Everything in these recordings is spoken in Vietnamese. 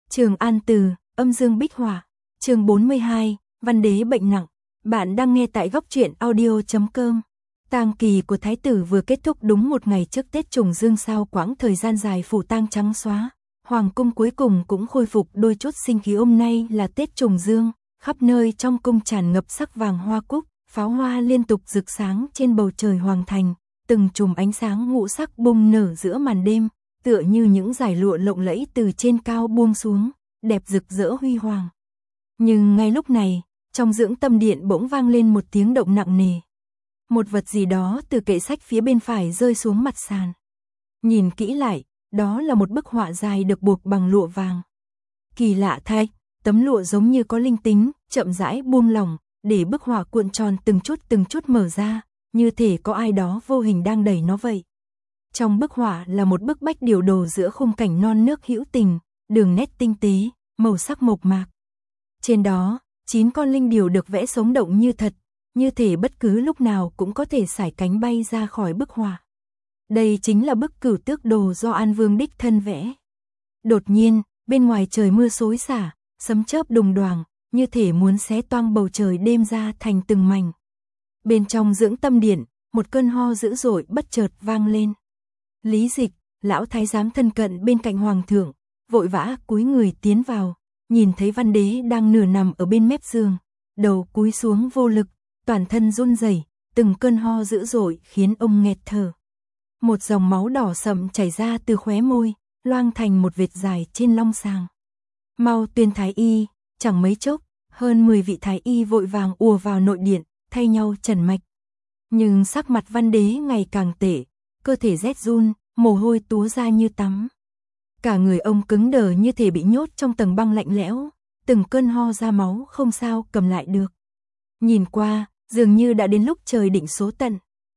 Trường An Từ, âm dương bích hỏa. Chương 42, Văn đế bệnh nặng. Bạn đang nghe tại góc truyện audio.com. Tang kỳ của thái tử vừa kết thúc đúng một ngày trước Tết Trùng Dương, sau quãng thời gian dài phủ tang trắng xóa. Hoàng cung cuối cùng cũng khôi phục đôi chút sinh khí. Hôm nay là Tết Trùng Dương, khắp nơi trong cung tràn ngập sắc vàng hoa cúc, pháo hoa liên tục rực sáng trên bầu trời hoàng thành, từng chùm ánh sáng ngũ sắc bùng nở giữa màn đêm, tựa như những dải lụa lộng lẫy từ trên cao buông xuống, đẹp rực rỡ huy hoàng. Nhưng ngay lúc này, trong dưỡng tâm điện bỗng vang lên một tiếng động nặng nề. Một vật gì đó từ kệ sách phía bên phải rơi xuống mặt sàn. Nhìn kỹ lại, đó là một bức họa dài được buộc bằng lụa vàng. Kỳ lạ thay, tấm lụa giống như có linh tính, chậm rãi buông lỏng, để bức họa cuộn tròn từng chút mở ra, như thể có ai đó vô hình đang đẩy nó vậy. Trong bức họa là một bức bách điều đồ giữa khung cảnh non nước hữu tình, đường nét tinh tế, màu sắc mộc mạc. Trên đó, 9 con linh điểu được vẽ sống động như thật, như thể bất cứ lúc nào cũng có thể sải cánh bay ra khỏi bức họa. Đây chính là bức Cửu Tước Đồ do An Vương đích thân vẽ. Đột nhiên, bên ngoài trời mưa xối xả, sấm chớp đùng đoàng, như thể muốn xé toang bầu trời đêm ra thành từng mảnh. Bên trong dưỡng tâm điện, một cơn ho dữ dội bất chợt vang lên. Lý Dịch, lão thái giám thân cận bên cạnh hoàng thượng, vội vã cúi người tiến vào, nhìn thấy Văn đế đang nửa nằm ở bên mép giường, đầu cúi xuống vô lực, toàn thân run rẩy, từng cơn ho dữ dội khiến ông nghẹt thở. Một dòng máu đỏ sậm chảy ra từ khóe môi, loang thành một vệt dài trên long sàng. Mau tuyên thái y. Chẳng mấy chốc, hơn 10 vị thái y vội vàng ùa vào nội điện, thay nhau trần mạch. Nhưng sắc mặt Văn đế ngày càng tệ, cơ thể rét run, mồ hôi túa ra như tắm. Cả người ông cứng đờ như thể bị nhốt trong tầng băng lạnh lẽo, từng cơn ho ra máu không sao cầm lại được. Nhìn qua, dường như đã đến lúc trời định số tận.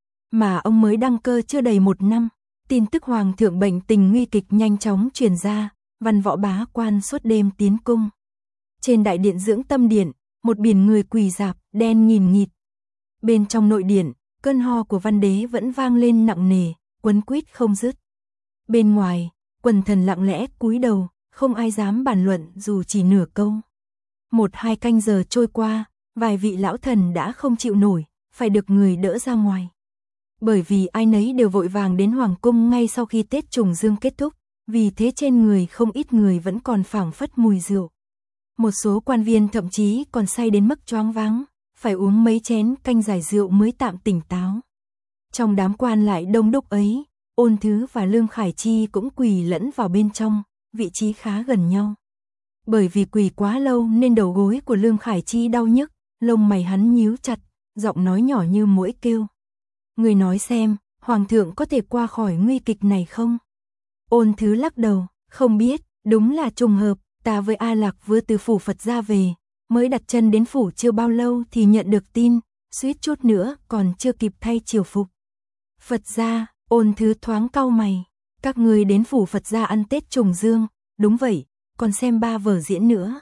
Mà ông mới đăng cơ chưa đầy 1 năm, tin tức hoàng thượng bệnh tình nguy kịch nhanh chóng truyền ra, văn võ bá quan suốt đêm tiến cung. Trên đại điện dưỡng tâm điện, một biển người quỳ rạp, đen nghìn nghịt. Bên trong nội điện, cơn ho của Văn đế vẫn vang lên nặng nề, quấn quýt không dứt. Bên ngoài, quần thần lặng lẽ cúi đầu, không ai dám bàn luận dù chỉ nửa câu. 1-2 canh giờ trôi qua, vài vị lão thần đã không chịu nổi, phải được người đỡ ra ngoài. Bởi vì ai nấy đều vội vàng đến hoàng cung ngay sau khi Tết Trùng Dương kết thúc, vì thế trên người không ít người vẫn còn phảng phất mùi rượu. Một số quan viên thậm chí còn say đến mức choáng váng, phải uống mấy chén canh giải rượu mới tạm tỉnh táo. Trong đám quan lại đông đúc ấy, Ôn Thứ và Lương Khải Chi cũng quỳ lẫn vào bên trong, vị trí khá gần nhau. Bởi vì quỳ quá lâu nên đầu gối của Lương Khải Chi đau nhức, lông mày hắn nhíu chặt, giọng nói nhỏ như muỗi kêu. Người nói xem, hoàng thượng có thể qua khỏi nguy kịch này không? Ôn Thứ lắc đầu, không biết, đúng là trùng hợp. Ta với A Lạc vừa từ phủ Phật ra về, mới đặt chân đến phủ chưa bao lâu thì nhận được tin, suýt chút nữa còn chưa kịp thay triều phục. Phật gia, Ôn Thứ thoáng cau mày, các người đến phủ Phật gia ăn Tết Trùng Dương, đúng vậy, còn xem 3 vở diễn nữa.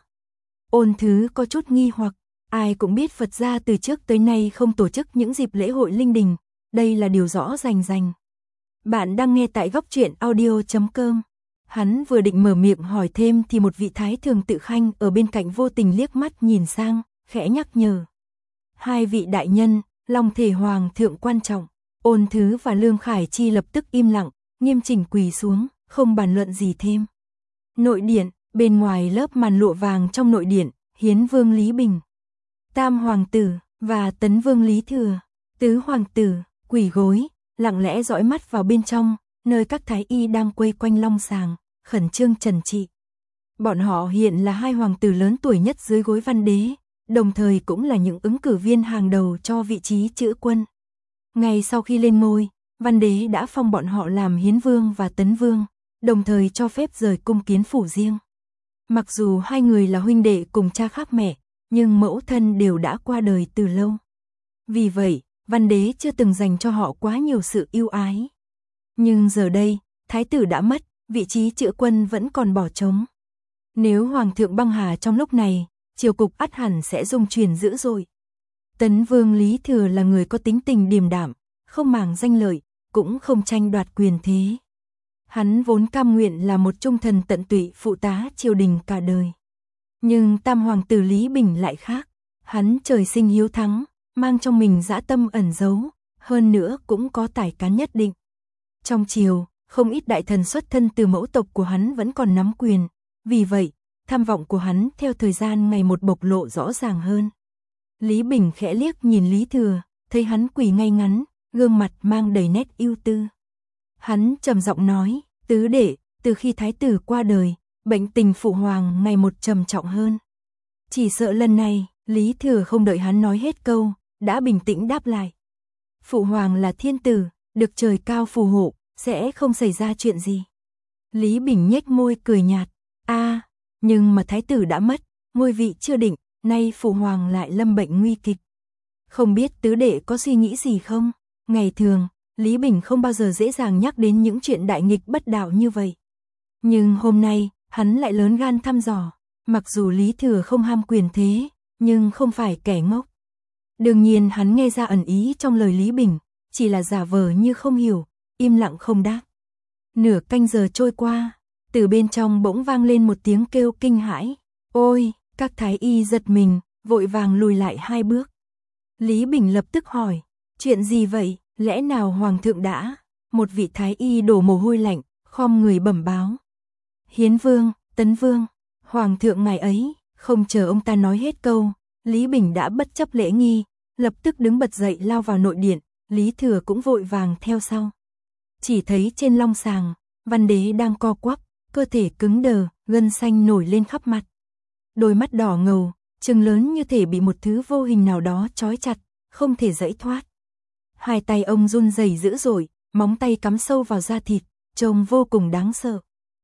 Ôn Thứ có chút nghi hoặc, ai cũng biết Phật gia từ trước tới nay không tổ chức những dịp lễ hội linh đình, đây là điều rõ rành rành. Bạn đang nghe tại góc truyện audio.com. Hắn vừa định mở miệng hỏi thêm thì một vị thái thường tự khanh ở bên cạnh vô tình liếc mắt nhìn sang, khẽ nhắc nhở. 2 vị đại nhân, long thể hoàng thượng quan trọng. Ôn Thứ và Lương Khải Chi lập tức im lặng, nghiêm chỉnh quỳ xuống, không bàn luận gì thêm. Nội điện, bên ngoài lớp màn lụa vàng trong nội điện, Hiến Vương Lý Bình, Tam Hoàng tử và Tấn Vương Lý Thừa, Tứ Hoàng tử, quỳ gối, lặng lẽ dõi mắt vào bên trong, nơi các thái y đang quây quanh long sàng, khẩn trương trần trị. Bọn họ hiện là 2 hoàng tử lớn tuổi nhất dưới gối Văn đế, đồng thời cũng là những ứng cử viên hàng đầu cho vị trí chữ quân. Ngay sau khi lên ngôi, Văn đế đã phong bọn họ làm Hiến Vương và Tấn Vương, đồng thời cho phép rời cung kiến phủ riêng. Mặc dù 2 người là huynh đệ cùng cha khác mẹ, nhưng mẫu thân đều đã qua đời từ lâu. Vì vậy, Văn đế chưa từng dành cho họ quá nhiều sự yêu ái. Nhưng giờ đây, thái tử đã mất, vị trí chữ quân vẫn còn bỏ trống. Nếu hoàng thượng băng hà trong lúc này, triều cục ắt hẳn sẽ rung chuyển dữ dội. Tấn Vương Lý Thừa là người có tính tình điềm đạm, không màng danh lợi, cũng không tranh đoạt quyền thế. Hắn vốn cam nguyện là một trung thần tận tụy phụ tá triều đình cả đời. Nhưng tam hoàng tử Lý Bình lại khác, hắn trời sinh hiếu thắng, mang trong mình dã tâm ẩn giấu, hơn nữa cũng có tài cán nhất định. Trong triều, không ít đại thần xuất thân từ mẫu tộc của hắn vẫn còn nắm quyền, vì vậy, tham vọng của hắn theo thời gian ngày một bộc lộ rõ ràng hơn. Lý Bình khẽ liếc nhìn Lý Thừa, thấy hắn quỳ ngay ngắn, gương mặt mang đầy nét ưu tư. Hắn trầm giọng nói, tứ đệ, từ khi thái tử qua đời, bệnh tình phụ hoàng ngày một trầm trọng hơn. Chỉ sợ lần này, Lý Thừa không đợi hắn nói hết câu, đã bình tĩnh đáp lại. Phụ hoàng là thiên tử, được trời cao phù hộ, sẽ không xảy ra chuyện gì. Lý Bình nhếch môi cười nhạt, nhưng mà thái tử đã mất, ngôi vị chưa định, nay phụ hoàng lại lâm bệnh nguy kịch. Không biết tứ đệ có suy nghĩ gì không? Ngày thường, Lý Bình không bao giờ dễ dàng nhắc đến những chuyện đại nghịch bất đạo như vậy. Nhưng hôm nay, hắn lại lớn gan thăm dò, mặc dù Lý Thừa không ham quyền thế, nhưng không phải kẻ ngốc. Đương nhiên hắn nghe ra ẩn ý trong lời Lý Bình, chỉ là giả vờ như không hiểu, im lặng không đáp. Nửa canh giờ trôi qua, từ bên trong bỗng vang lên một tiếng kêu kinh hãi. Ôi, các thái y giật mình, vội vàng lùi lại 2 bước. Lý Bình lập tức hỏi, chuyện gì vậy, lẽ nào hoàng thượng đã? Một vị thái y đổ mồ hôi lạnh, khom người bẩm báo. Hiến vương, Tấn vương, hoàng thượng ngài ấy, không chờ ông ta nói hết câu, Lý Bình đã bất chấp lễ nghi, lập tức đứng bật dậy lao vào nội điện, Lý Thừa cũng vội vàng theo sau. Chỉ thấy trên long sàng, Văn Đế đang co quắp, cơ thể cứng đờ, gân xanh nổi lên khắp mặt. Đôi mắt đỏ ngầu, trừng lớn như thể bị một thứ vô hình nào đó trói chặt, không thể giãy thoát. Hai tay ông run rẩy dữ dội, móng tay cắm sâu vào da thịt, trông vô cùng đáng sợ.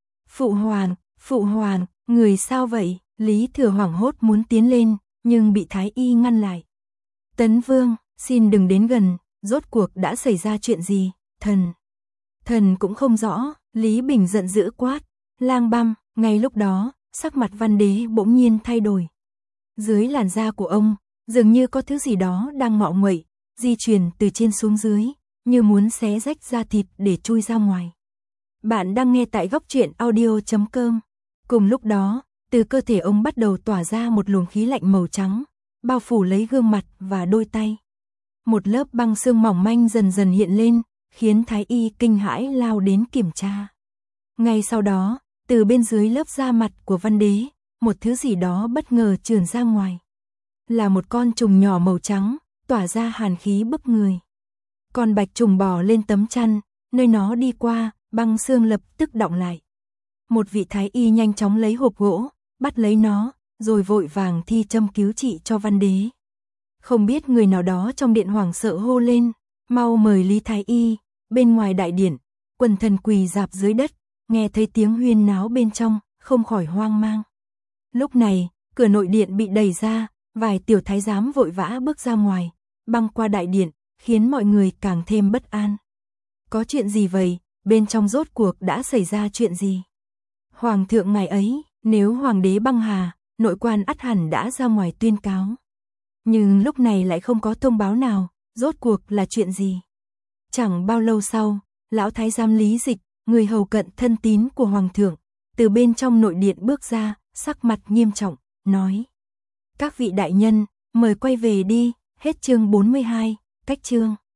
Phụ hoàng, người sao vậy? Lý Thừa hoảng hốt muốn tiến lên, nhưng bị thái y ngăn lại. Tấn vương, xin đừng đến gần, rốt cuộc đã xảy ra chuyện gì? Thần cũng không rõ, Lý Bình giận dữ quát. Lang băm, ngay lúc đó, sắc mặt Văn Đế bỗng nhiên thay đổi. Dưới làn da của ông, dường như có thứ gì đó đang ngọ nguậy, di chuyển từ trên xuống dưới, như muốn xé rách da thịt để chui ra ngoài. Bạn đang nghe tại góc truyện audio.com. Cùng lúc đó, từ cơ thể ông bắt đầu tỏa ra một luồng khí lạnh màu trắng, bao phủ lấy gương mặt và đôi tay. Một lớp băng xương mỏng manh dần dần hiện lên, khiến thái y kinh hãi lao đến kiểm tra. Ngay sau đó, từ bên dưới lớp da mặt của Văn Đế, một thứ gì đó bất ngờ trườn ra ngoài. Là một con trùng nhỏ màu trắng, tỏa ra hàn khí bức người. Con bạch trùng bò lên tấm chăn, nơi nó đi qua, băng xương lập tức đọng lại. Một vị thái y nhanh chóng lấy hộp gỗ, bắt lấy nó, rồi vội vàng thi châm cứu trị cho Văn Đế. Không biết người nào đó trong điện hoảng sợ hô lên, mau mời Lý thái y. Bên ngoài đại điện, quần thần quỳ rạp dưới đất, nghe thấy tiếng huyên náo bên trong, không khỏi hoang mang. Lúc này, cửa nội điện bị đẩy ra, vài tiểu thái giám vội vã bước ra ngoài, băng qua đại điện, khiến mọi người càng thêm bất an. Có chuyện gì vậy? Bên trong rốt cuộc đã xảy ra chuyện gì? Hoàng thượng ngài ấy, nếu hoàng đế băng hà, nội quan ắt hẳn đã ra ngoài tuyên cáo. Nhưng lúc này lại không có thông báo nào, rốt cuộc là chuyện gì? Chẳng bao lâu sau, lão thái giám Lý Dịch, người hầu cận thân tín của hoàng thượng, từ bên trong nội điện bước ra, sắc mặt nghiêm trọng, nói: Các vị đại nhân, mời quay về đi, hết chương 42, cách chương.